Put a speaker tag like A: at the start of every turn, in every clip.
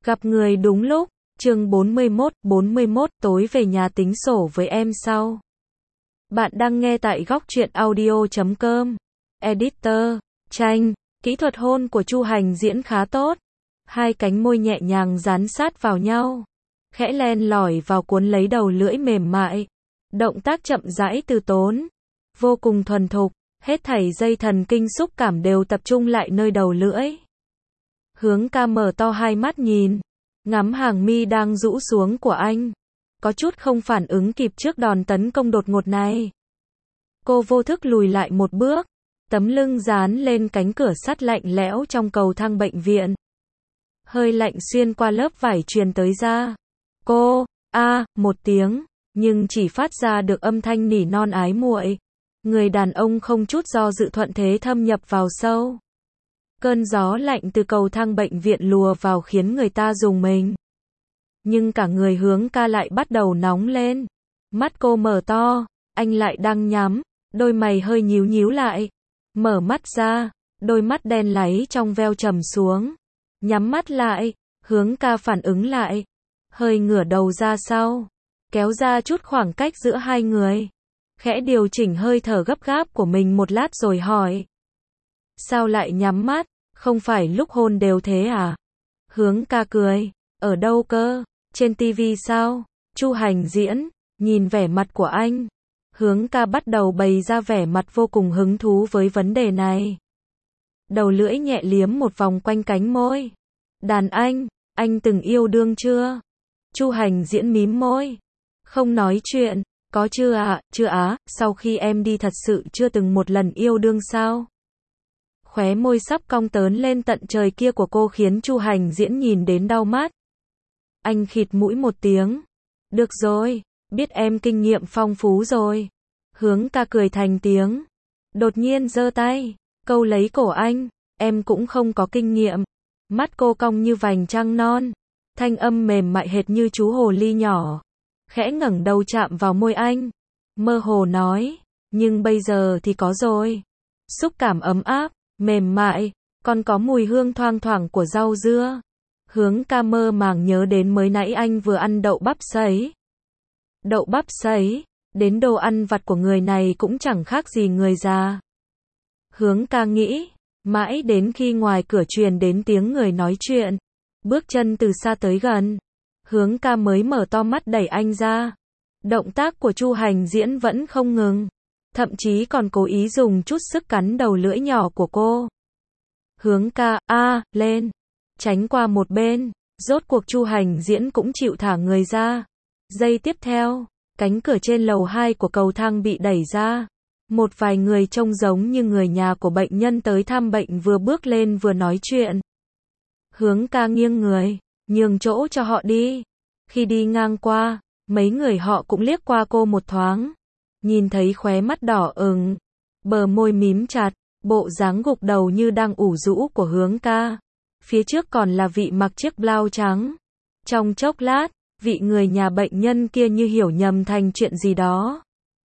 A: Gặp người đúng lúc, chương 41 tối về nhà tính sổ với em sau. Bạn đang nghe tại góc truyện audio.com. Editor, Tranh, kỹ thuật hôn của Chu Hành diễn khá tốt. Hai cánh môi nhẹ nhàng dán sát vào nhau. Khẽ len lỏi vào cuốn lấy đầu lưỡi mềm mại. Động tác chậm rãi từ tốn. Vô cùng thuần thục, hết thảy dây thần kinh xúc cảm đều tập trung lại nơi đầu lưỡi. Hướng ca mở to hai mắt nhìn, ngắm hàng mi đang rũ xuống của anh. Có chút không phản ứng kịp trước đòn tấn công đột ngột này. Cô vô thức lùi lại một bước, tấm lưng dán lên cánh cửa sắt lạnh lẽo trong cầu thang bệnh viện. Hơi lạnh xuyên qua lớp vải truyền tới da. Cô, một tiếng, nhưng chỉ phát ra được âm thanh nỉ non ái muội. Người đàn ông không chút do dự thuận thế thâm nhập vào sâu. Cơn gió lạnh từ cầu thang bệnh viện lùa vào khiến người ta rùng mình. Nhưng cả người Hướng ca lại bắt đầu nóng lên. Mắt cô mở to, anh lại đang nhắm, đôi mày hơi nhíu nhíu lại. Mở mắt ra, đôi mắt đen láy trong veo trầm xuống. Nhắm mắt lại, Hướng ca phản ứng lại. Hơi ngửa đầu ra sau, kéo ra chút khoảng cách giữa hai người. Khẽ điều chỉnh hơi thở gấp gáp của mình một lát rồi hỏi. Sao lại nhắm mắt, không phải lúc hôn đều thế à? Hướng ca cười, ở đâu cơ, trên tivi sao? Chu Hành diễn, nhìn vẻ mặt của anh. Hướng ca bắt đầu bày ra vẻ mặt vô cùng hứng thú với vấn đề này. Đầu lưỡi nhẹ liếm một vòng quanh cánh môi. Đàn anh từng yêu đương chưa? Chu Hành diễn mím môi. Không nói chuyện, có chưa ạ? Chưa á, sau khi em đi thật sự chưa từng một lần yêu đương sao? Khóe môi sắp cong tớn lên tận trời kia của cô khiến Chu Hành diễn nhìn đến đau mắt. Anh khịt mũi một tiếng. Được rồi, biết em kinh nghiệm phong phú rồi. Hướng ca cười thành tiếng. Đột nhiên giơ tay, câu lấy cổ anh. Em cũng không có kinh nghiệm. Mắt cô cong như vành trăng non. Thanh âm mềm mại hệt như chú hồ ly nhỏ. Khẽ ngẩng đầu chạm vào môi anh. Mơ hồ nói. Nhưng bây giờ thì có rồi. Xúc cảm ấm áp, mềm mại, còn có mùi hương thoang thoảng của rau dưa. Hướng ca mơ màng nhớ đến mới nãy anh vừa ăn đậu bắp sấy. Đậu bắp sấy, đến đồ ăn vặt của người này cũng chẳng khác gì người già. Hướng ca nghĩ, mãi đến khi ngoài cửa truyền đến tiếng người nói chuyện. Bước chân từ xa tới gần. Hướng ca mới mở to mắt đẩy anh ra. Động tác của Chu Hành diễn vẫn không ngừng. Thậm chí còn cố ý dùng chút sức cắn đầu lưỡi nhỏ của cô. Hướng ca, lên. Tránh qua một bên. Rốt cuộc Chu Hành diễn cũng chịu thả người ra. Giây tiếp theo, cánh cửa trên lầu 2 của cầu thang bị đẩy ra. Một vài người trông giống như người nhà của bệnh nhân tới thăm bệnh vừa bước lên vừa nói chuyện. Hướng ca nghiêng người, nhường chỗ cho họ đi. Khi đi ngang qua, mấy người họ cũng liếc qua cô một thoáng. Nhìn thấy khóe mắt đỏ ửng, bờ môi mím chặt, bộ dáng gục đầu như đang ủ rũ của Hướng ca. Phía trước còn là vị mặc chiếc blau trắng. Trong chốc lát, vị người nhà bệnh nhân kia như hiểu nhầm thành chuyện gì đó.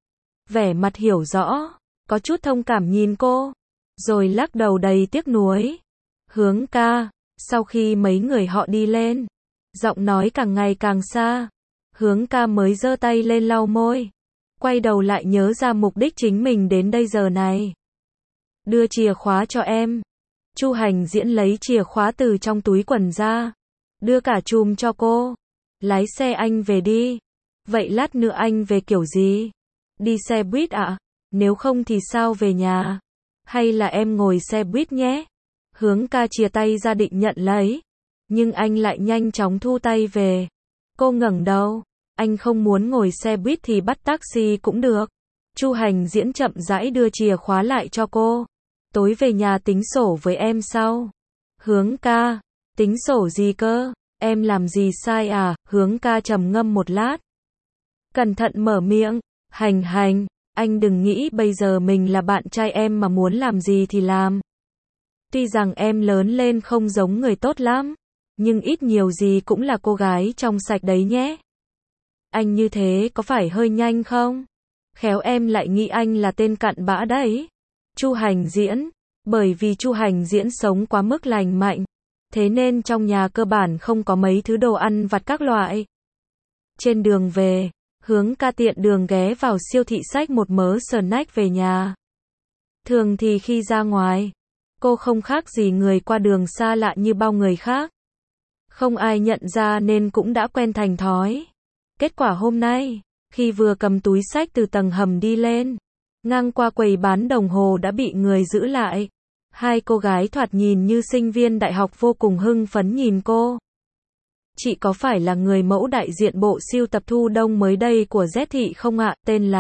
A: Vẻ mặt hiểu rõ, có chút thông cảm nhìn cô, rồi lắc đầu đầy tiếc nuối. Hướng ca, sau khi mấy người họ đi lên, giọng nói càng ngày càng xa. Hướng ca mới giơ tay lên lau môi. Quay đầu lại nhớ ra mục đích chính mình đến đây giờ này. Đưa chìa khóa cho em. Chu Hành diễn lấy chìa khóa từ trong túi quần ra. Đưa cả chùm cho cô. Lái xe anh về đi. Vậy lát nữa anh về kiểu gì? Đi xe buýt ạ? Nếu không thì sao về nhà? Hay là em ngồi xe buýt nhé? Hướng ca chìa tay ra định nhận lấy. Nhưng anh lại nhanh chóng thu tay về. Cô ngẩng đầu. Anh không muốn ngồi xe buýt thì bắt taxi cũng được. Chu Hành diễn chậm rãi đưa chìa khóa lại cho cô. Tối về nhà tính sổ với em sau. Hướng ca, tính sổ gì cơ? Em làm gì sai à? Hướng ca trầm ngâm một lát. Cẩn thận mở miệng. Hành, anh đừng nghĩ bây giờ mình là bạn trai em mà muốn làm gì thì làm. Tuy rằng em lớn lên không giống người tốt lắm, nhưng ít nhiều gì cũng là cô gái trong sạch đấy nhé. Anh như thế có phải hơi nhanh không? Khéo em lại nghĩ anh là tên cặn bã đấy. Chu Hành diễn, bởi vì Chu Hành diễn sống quá mức lành mạnh, Thế nên trong nhà cơ bản không có mấy thứ đồ ăn vặt các loại. Trên đường về, Hướng ca tiện đường ghé vào siêu thị xách một mớ snack về nhà. Thường thì khi ra ngoài, cô không khác gì người qua đường xa lạ như bao người khác. Không ai nhận ra nên cũng đã quen thành thói. Kết quả hôm nay, khi vừa cầm túi xách từ tầng hầm đi lên, ngang qua quầy bán đồng hồ đã bị người giữ lại. Hai cô gái thoạt nhìn như sinh viên đại học vô cùng hưng phấn nhìn cô. Chị có phải là người mẫu đại diện bộ sưu tập thu đông mới đây của Z thị không ạ? Tên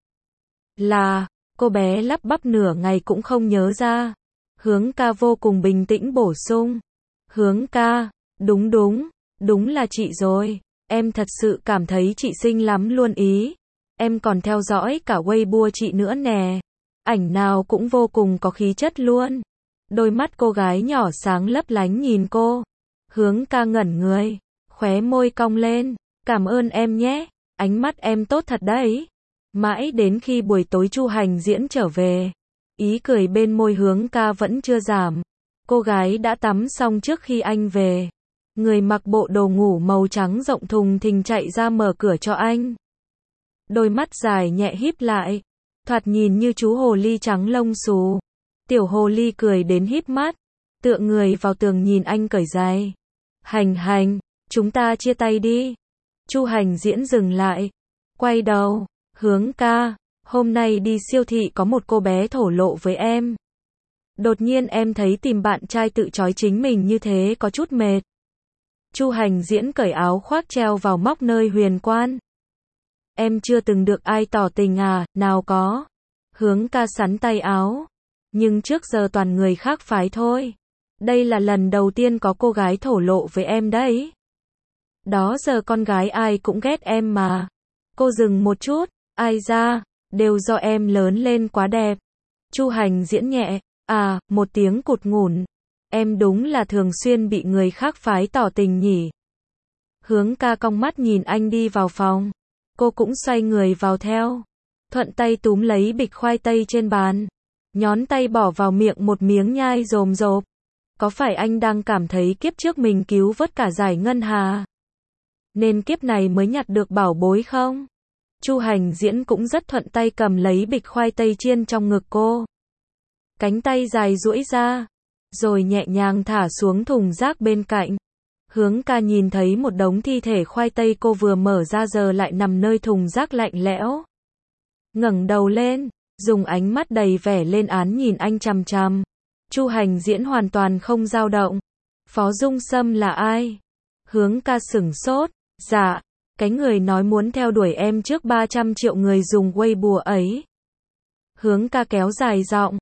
A: là, cô bé lắp bắp nửa ngày cũng không nhớ ra. Hướng ca vô cùng bình tĩnh bổ sung. Hướng ca, đúng là chị rồi. Em thật sự cảm thấy chị xinh lắm luôn ý. Em còn theo dõi cả Weibo chị nữa nè. Ảnh nào cũng vô cùng có khí chất luôn. Đôi mắt cô gái nhỏ sáng lấp lánh nhìn cô. Hướng ca ngẩn người, khóe môi cong lên. Cảm ơn em nhé, ánh mắt em tốt thật đấy. Mãi đến khi buổi tối Chu Hành Diễn trở về, ý cười bên môi Hướng ca vẫn chưa giảm. Cô gái đã tắm xong trước khi anh về. Người mặc bộ đồ ngủ màu trắng rộng thùng thình chạy ra mở cửa cho anh. Đôi mắt dài nhẹ híp lại, thoạt nhìn như chú hồ ly trắng lông xù. Tiểu hồ ly cười đến híp mắt, tựa người vào tường nhìn anh cởi giày. Hành, chúng ta chia tay đi. Chu Hành Diễn dừng lại, quay đầu, Hướng ca, hôm nay đi siêu thị có một cô bé thổ lộ với em. Đột nhiên em thấy tìm bạn trai tự trói chính mình như thế có chút mệt. Chu Hành Diễn cởi áo khoác treo vào móc nơi huyền quan. Em chưa từng được ai tỏ tình à, nào có. Hướng ca sắn tay áo. Nhưng trước giờ toàn người khác phái thôi. Đây là lần đầu tiên có cô gái thổ lộ với em đấy. Đó giờ con gái ai cũng ghét em mà. Cô dừng một chút, ai ra, đều do em lớn lên quá đẹp. Chu Hành Diễn nhẹ, một tiếng cụt ngủn. Em đúng là thường xuyên bị người khác phái tỏ tình nhỉ. Hướng ca cong mắt nhìn anh đi vào phòng. Cô cũng xoay người vào theo. Thuận tay túm lấy bịch khoai tây trên bàn. Nhón tay bỏ vào miệng một miếng nhai rồm rộp. Có phải anh đang cảm thấy kiếp trước mình cứu vớt cả giải ngân hà, nên kiếp này mới nhặt được bảo bối không? Chu Hành Diễn cũng rất thuận tay cầm lấy bịch khoai tây chiên trong ngực cô. Cánh tay dài duỗi ra, rồi nhẹ nhàng thả xuống thùng rác bên cạnh. Hướng ca nhìn thấy một đống thi thể khoai tây cô vừa mở ra giờ lại nằm nơi thùng rác lạnh lẽo. Ngẩng đầu lên, dùng ánh mắt đầy vẻ lên án nhìn anh chằm chằm. Chu Hành Diễn hoàn toàn không dao động. Phó Dung Sâm là ai? Hướng ca sửng sốt. Dạ, cái người nói muốn theo đuổi em trước 300 triệu người dùng Weibo ấy. Hướng ca kéo dài giọng.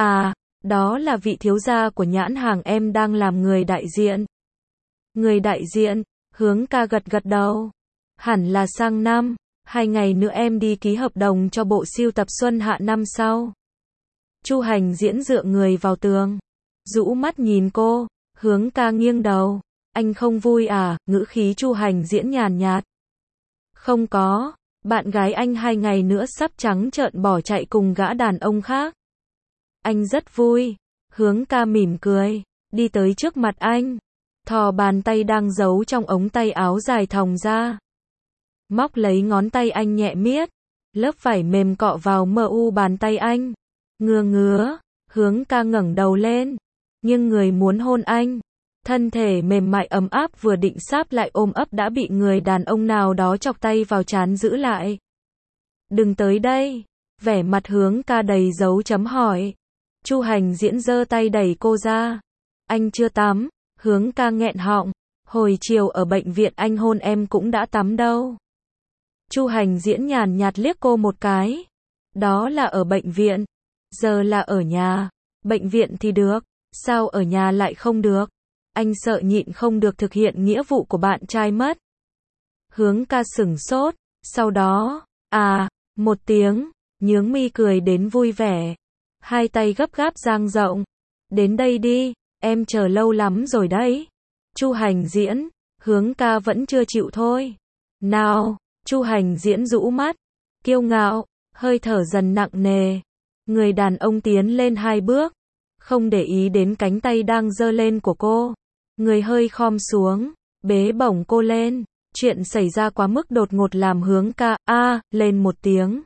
A: Đó là vị thiếu gia của nhãn hàng em đang làm người đại diện. Người đại diện, Hướng ca gật đầu. Hẳn là sang năm, 2 ngày nữa em đi ký hợp đồng cho bộ sưu tập xuân hạ năm sau. Chu Hành Diễn dựa người vào tường, rũ mắt nhìn cô. Hướng ca nghiêng đầu. Anh không vui à? Ngữ khí Chu Hành Diễn nhàn nhạt. Không có, bạn gái anh 2 ngày nữa sắp trắng trợn bỏ chạy cùng gã đàn ông khác. Anh rất vui. Hướng ca mỉm cười, đi tới trước mặt anh, thò bàn tay đang giấu trong ống tay áo dài thòng ra. Móc lấy ngón tay anh nhẹ miết, lớp vải mềm cọ vào mu bàn tay anh. Ngứa, Hướng ca ngẩng đầu lên, nhưng người muốn hôn anh. Thân thể mềm mại ấm áp vừa định sáp lại ôm ấp đã bị người đàn ông nào đó chọc tay vào trán giữ lại. Đừng tới đây. Vẻ mặt Hướng ca đầy dấu chấm hỏi. Chu Hành Diễn giơ tay đẩy cô ra. Anh chưa tắm. Hướng ca nghẹn họng. Hồi chiều ở bệnh viện anh hôn em cũng đã tắm đâu. Chu Hành Diễn nhàn nhạt liếc cô một cái. Đó là ở bệnh viện. Giờ là ở nhà. Bệnh viện thì được, sao ở nhà lại không được? Anh sợ nhịn không được thực hiện nghĩa vụ của bạn trai mất. Hướng ca sửng sốt, sau đó, một tiếng, nhướng mi cười đến vui vẻ. Hai tay gấp gáp dang rộng. Đến đây đi, em chờ lâu lắm rồi đấy. Chu Hành Diễn, Hướng ca vẫn chưa chịu thôi. Nào, Chu Hành Diễn rũ mắt, kiêu ngạo, hơi thở dần nặng nề. Người đàn ông tiến lên 2 bước, không để ý đến cánh tay đang giơ lên của cô. Người hơi khom xuống, bế bổng cô lên. Chuyện xảy ra quá mức đột ngột làm Hướng ca lên một tiếng.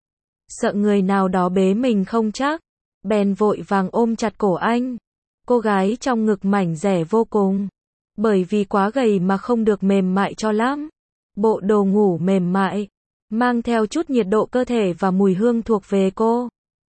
A: Sợ người nào đó bế mình không chắc, bèn vội vàng ôm chặt cổ anh. Cô gái trong ngực mảnh dẻ vô cùng, bởi vì quá gầy mà không được mềm mại cho lắm. Bộ đồ ngủ mềm mại, mang theo chút nhiệt độ cơ thể và mùi hương thuộc về cô.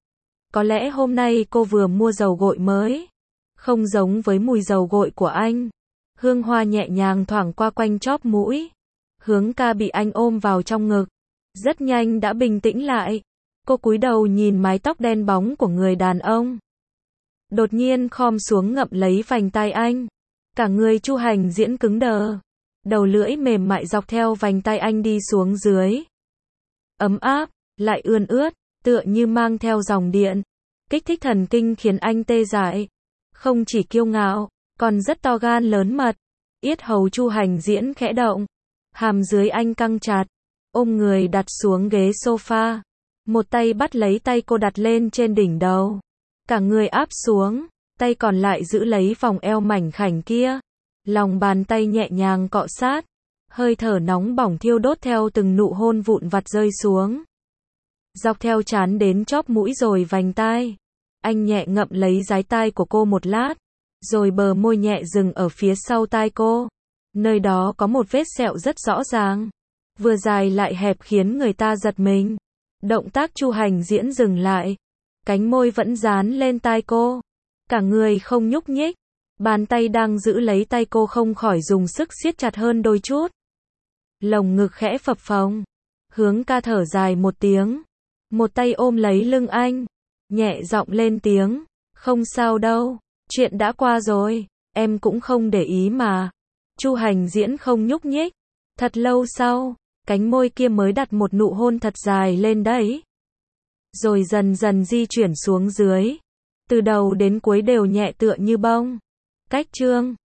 A: Có lẽ hôm nay cô vừa mua dầu gội mới, không giống với mùi dầu gội của anh. Hương hoa nhẹ nhàng thoảng qua quanh chóp mũi. Hướng ca bị anh ôm vào trong ngực, rất nhanh đã bình tĩnh lại. Cô cúi đầu nhìn mái tóc đen bóng của người đàn ông. Đột nhiên khom xuống ngậm lấy vành tai anh. Cả người Chu Hành Diễn cứng đờ. Đầu lưỡi mềm mại dọc theo vành tai anh đi xuống dưới. Ấm áp, lại ươn ướt, tựa như mang theo dòng điện. Kích thích thần kinh khiến anh tê dại. Không chỉ kiêu ngạo, còn rất to gan lớn mật. Yết hầu Chu Hành Diễn khẽ động. Hàm dưới anh căng chặt. Ôm người đặt xuống ghế sofa. Một tay bắt lấy tay cô đặt lên trên đỉnh đầu. Cả người áp xuống. Tay còn lại giữ lấy vòng eo mảnh khảnh kia. Lòng bàn tay nhẹ nhàng cọ sát. Hơi thở nóng bỏng thiêu đốt theo từng nụ hôn vụn vặt rơi xuống. Dọc theo trán đến chóp mũi rồi vành tai. Anh nhẹ ngậm lấy dái tai của cô một lát. Rồi bờ môi nhẹ dừng ở phía sau tai cô. Nơi đó có một vết sẹo rất rõ ràng. Vừa dài lại hẹp khiến người ta giật mình. Động tác Chu Hành Diễn dừng lại. Cánh môi vẫn dán lên tai cô. Cả người không nhúc nhích. Bàn tay đang giữ lấy tay cô không khỏi dùng sức siết chặt hơn đôi chút. Lồng ngực khẽ phập phồng. Hướng ca thở dài một tiếng. Một tay ôm lấy lưng anh. Nhẹ giọng lên tiếng. Không sao đâu. Chuyện đã qua rồi. Em cũng không để ý mà. Chu Hành Diễn không nhúc nhích. Thật lâu sau, cánh môi kia mới đặt một nụ hôn thật dài lên đấy. Rồi dần dần di chuyển xuống dưới. Từ đầu đến cuối đều nhẹ tựa như bông. Cách chương